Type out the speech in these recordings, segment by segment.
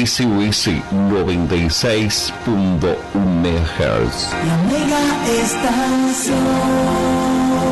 Easy Wisi 96.1 MHz. La Mega Estación.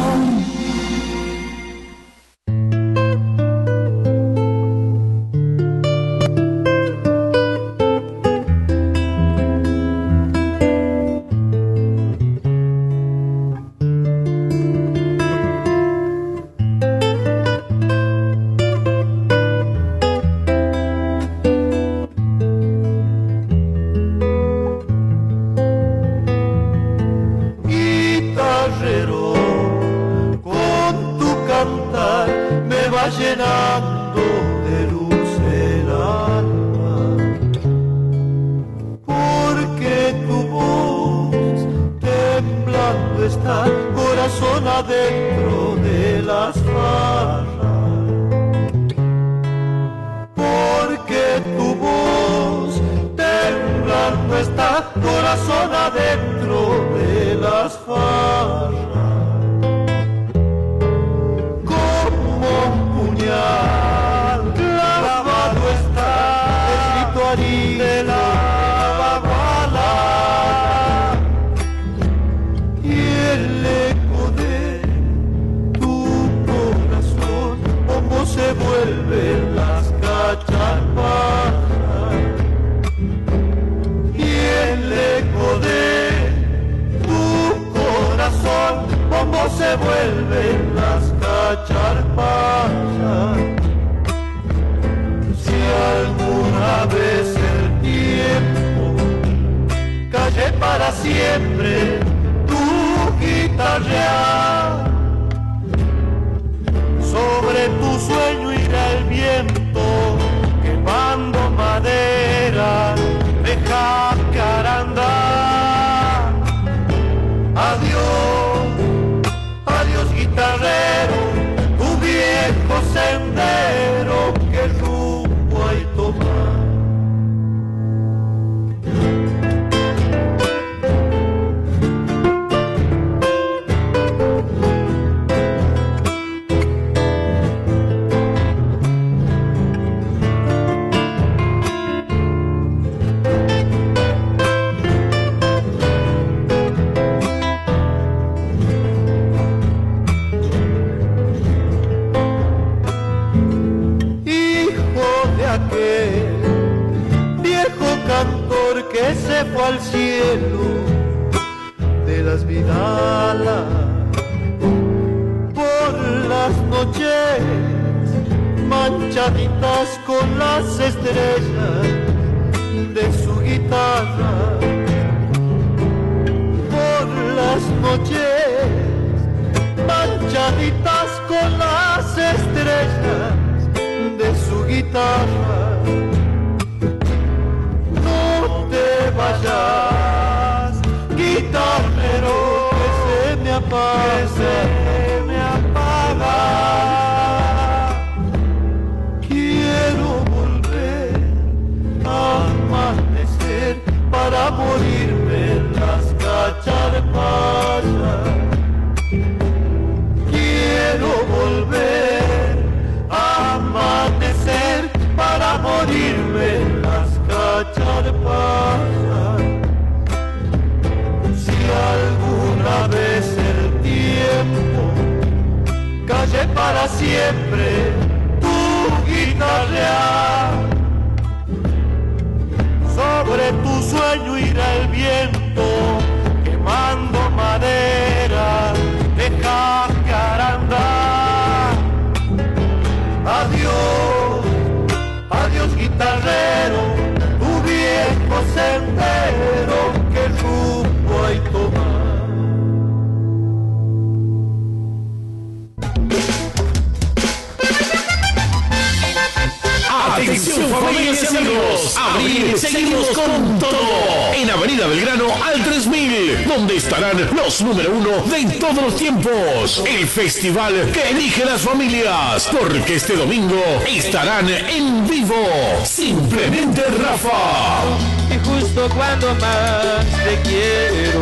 Atención familias y amigos, abril, seguimos con todo en Avenida Belgrano al 3000, donde estarán los número uno de todos los tiempos, el festival que elige las familias, porque este domingo estarán en vivo, Simplemente Rafa. Y justo cuando más te quiero,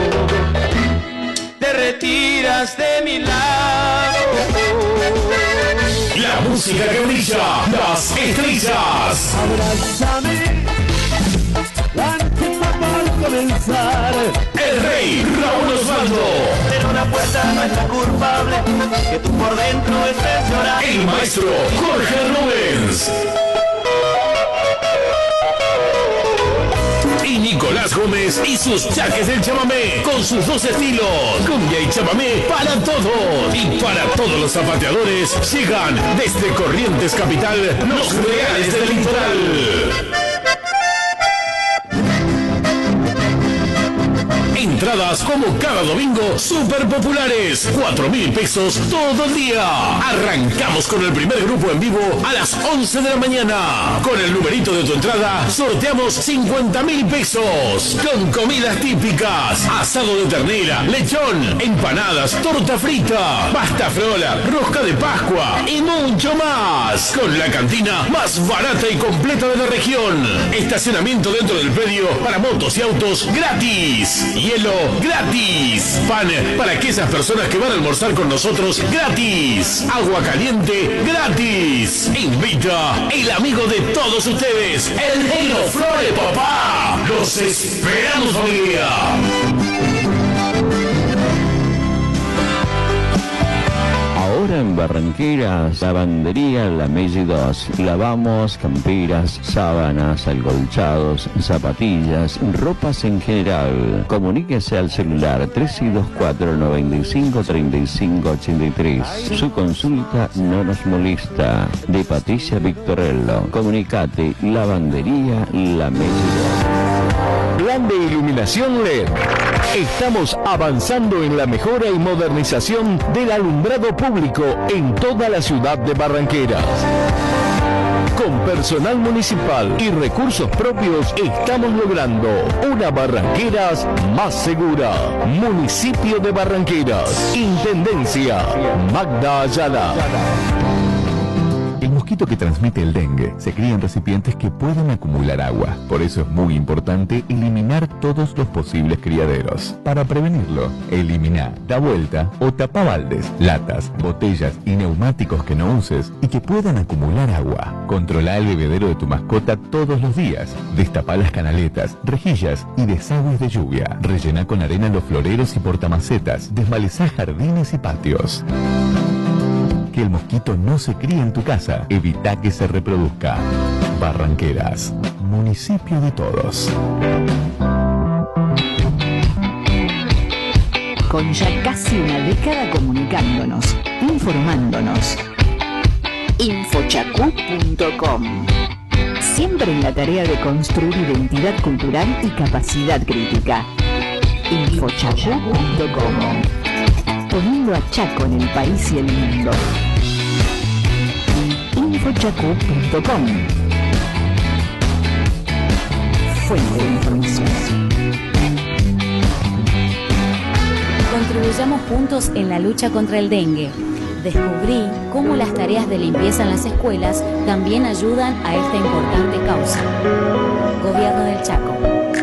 te retiras de mi lado. La música que brilla, las estrellas. Abrázame. comenzar. El rey Raúl Osvaldo. Pero la puerta no es la culpable, que tú por dentro estés llorando. El maestro Jorge Rubens. Y Nicolás Gómez y sus chaques del chamamé, con sus dos estilos, cumbia y chamamé para todos. Y para todos los zapateadores, llegan desde Corrientes Capital los reales del litoral. Entradas como cada domingo súper populares, 4.000 pesos todo el día. Arrancamos con el primer grupo en vivo a las 11 de la mañana. Con el numerito de tu entrada sorteamos 50.000 pesos. Con comidas típicas, asado de ternera, lechón, empanadas, torta frita, pasta frola, rosca de Pascua y mucho más. Con la cantina más barata y completa de la región. Estacionamiento dentro del predio para motos y autos gratis. Hielo gratis. Pan para aquellas personas que van a almorzar con nosotros gratis. Agua caliente gratis. Invita el amigo de todos ustedes, el Negro Flore, papá. Los esperamos, familia. Ahora en Barranqueras, Lavandería La Meiji 2. Lavamos camperas, sábanas, alcolchados, zapatillas, ropas en general. Comuníquese al celular 324-95-3583. Su consulta no nos molesta. De Patricia Victorello. Comunicate Lavandería La Meiji 2. Plan de iluminación LED. Estamos avanzando en la mejora y modernización del alumbrado público en toda la ciudad de Barranqueras. Con personal municipal y recursos propios estamos logrando una Barranqueras más segura. Municipio de Barranqueras. Intendencia Magda Ayala. El mosquito que transmite el dengue se cría en recipientes que pueden acumular agua. Por eso es muy importante eliminar todos los posibles criaderos. Para prevenirlo, elimina, da vuelta o tapa baldes, latas, botellas y neumáticos que no uses y que puedan acumular agua. Controla el bebedero de tu mascota todos los días. Destapa las canaletas, rejillas y desagües de lluvia. Rellena con arena los floreros y portamacetas. Desmalezá jardines y patios. Que el mosquito no se críe en tu casa. Evita que se reproduzca. Barranqueras, municipio de todos. Con ya casi una década comunicándonos, informándonos. Infochacu.com. Siempre en la tarea de construir identidad cultural y capacidad crítica. Infochacu.com. Poniendo a Chaco en el país y el mundo. Infochacu.com. Fuente de información. Contribuyamos juntos en la lucha contra el dengue. Descubrí cómo las tareas de limpieza en las escuelas también ayudan a esta importante causa. Gobierno del Chaco.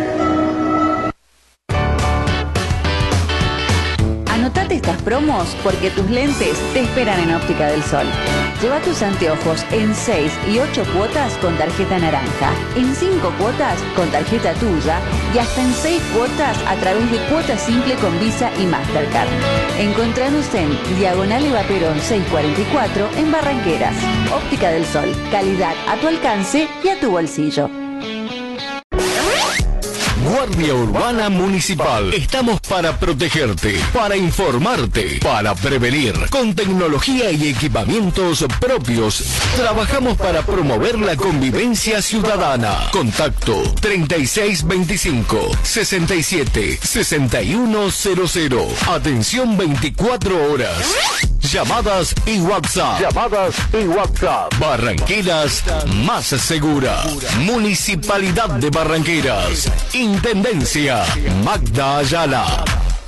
Anotate estas promos porque tus lentes te esperan en Óptica del Sol. Lleva tus anteojos en 6 y 8 cuotas con tarjeta naranja, en 5 cuotas con tarjeta tuya y hasta en 6 cuotas a través de cuota simple con Visa y Mastercard. Encontranos en Diagonal Eva Perón 644 en Barranqueras. Óptica del Sol, calidad a tu alcance y a tu bolsillo. Guardia Urbana Municipal. Estamos para protegerte, para informarte, para prevenir. Con tecnología y equipamientos propios, trabajamos para promover la convivencia ciudadana. Contacto 3625-676100. Atención 24 horas. Llamadas y WhatsApp. Barranqueras más segura. Municipalidad de Barranqueras. Intendencia Magda Ayala.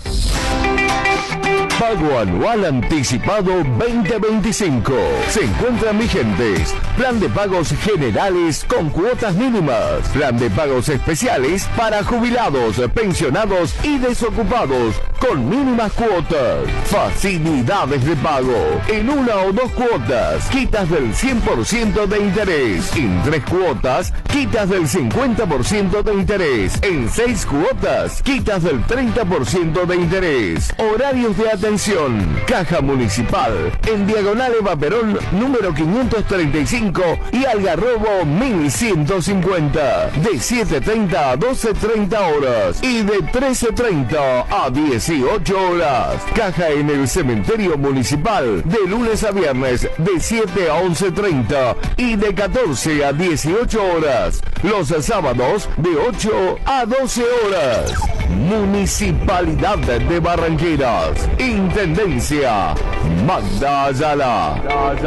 Pago anual anticipado 2025. Se encuentran vigentes. Plan de pagos generales con cuotas mínimas. Plan de pagos especiales para jubilados, pensionados y desocupados con mínimas cuotas, facilidades de pago, en 1 o 2 cuotas, quitas del 100% de interés, en 3 cuotas, quitas del 50% de interés, en 6 cuotas, quitas del 30% de interés. Horarios de atención, Caja Municipal, en Diagonal Eva Perón, número 535 y Algarrobo 1150, de 7:30 a 12:30 horas y de 13:30 a 18 horas. Caja en el Cementerio Municipal, de lunes a viernes, de 7 a 11:30 y de 14 a 18 horas. Los sábados, de 8 a 12 horas. Municipalidad de Barranqueras. Intendencia Magda Ayala.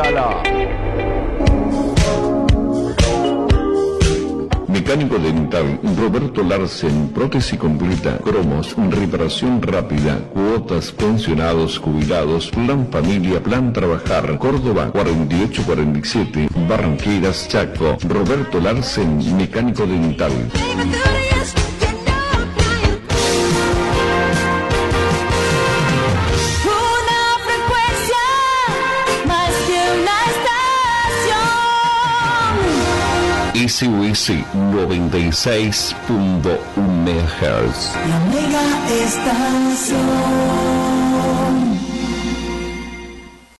Mecánico dental Roberto Larsen, prótesis completa, cromos, reparación rápida, cuotas, pensionados, jubilados, plan familia, plan trabajar, Córdoba 4847, Barranqueras, Chaco. Roberto Larsen, mecánico dental. SOS 96.1 MHz. La mega estación.